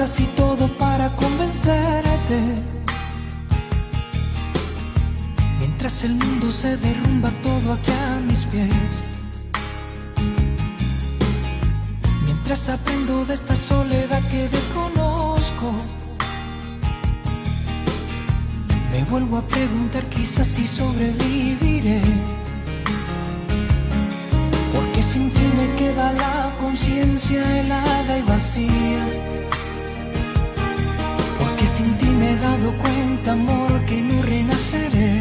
casi todo para convencerte. Mientras el mundo se derrumba todo aquí a mis pies. Mientras aprendo de esta soledad que desconozco, me vuelvo a preguntar quizás si sobreviviré. Porque sin ti me queda la conciencia helada y vacía. Porque sin ti me he dado cuenta, amor, que no renaceré.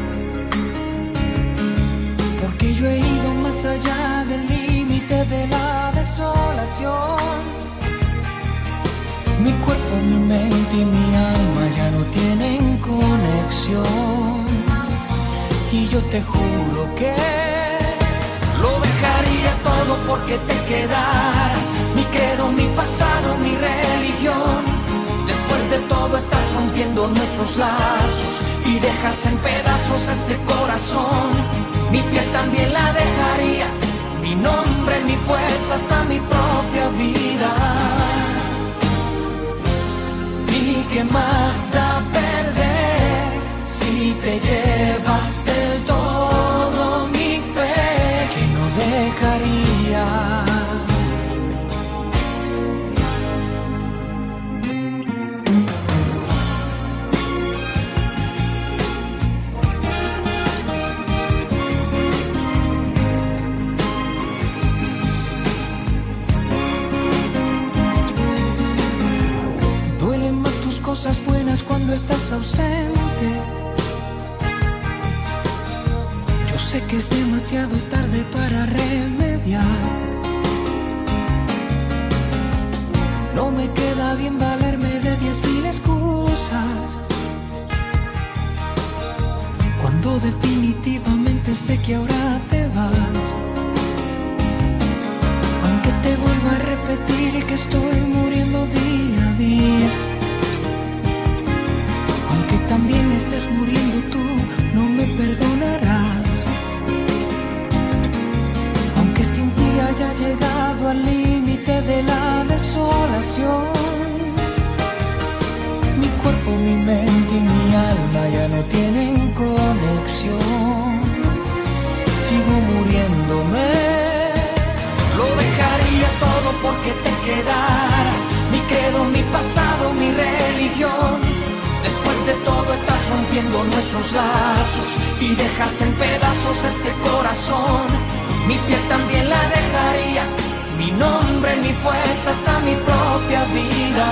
Porque yo he ido más allá del límite de la desolación. Mi cuerpo, mi mente y mi alma ya no tienen conexión. Y yo te juro que lo dejaría todo porque te quedaras. Mi credo, mi pasado, mi religión. Después de todo estás rompiendo nuestros lazos y dejas en pedazos este corazón. Mi piel también la dejaría, mi nombre, mi fuerza, hasta mi propia vida. ¿Y qué más da perder si te llevas del todo mi fe que no dejaría? Cosas buenas cuando estás ausente. Yo sé que es demasiado tarde para remediar. No me queda bien valerme de 10.000 excusas, cuando definitivamente sé que ahora te vas. Aunque te vuelva a repetir que estoy muriendo día a día. También estés muriendo tú, no me perdonarás. Aunque sin ti haya llegado al límite de la desolación. Mi cuerpo, mi mente y mi alma ya no tienen conexión. Sigo muriéndome. Lo dejaría todo porque te quedaras. Mi credo, mi pasado, mi religión. Después de todo estás rompiendo nuestros lazos y dejas en pedazos este corazón. Mi piel también la dejaría, mi nombre, mi fuerza, hasta mi propia vida.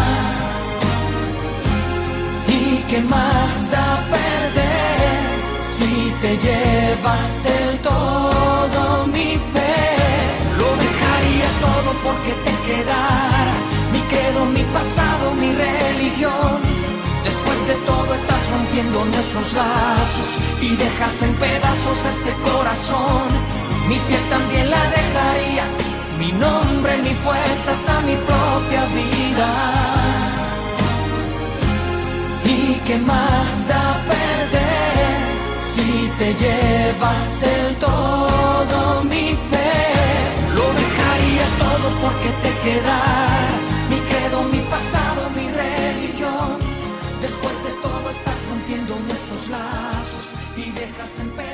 ¿Y qué más da perder si te llevas del todo mi fe? Lo dejaría todo porque te quedaras. Mi credo, mi pasado, mi religión. Después de todo estás rompiendo nuestros lazos y dejas en pedazos este corazón. Mi piel también la dejaría, mi nombre, mi fuerza, hasta mi propia vida. ¿Y qué más da perder si te llevas del todo mi fe? Lo dejaría todo porque te quedaras. Mi credo, mi pasado, mi religión. Después de todo estás rompiendo nuestros lazos y dejas en pedazos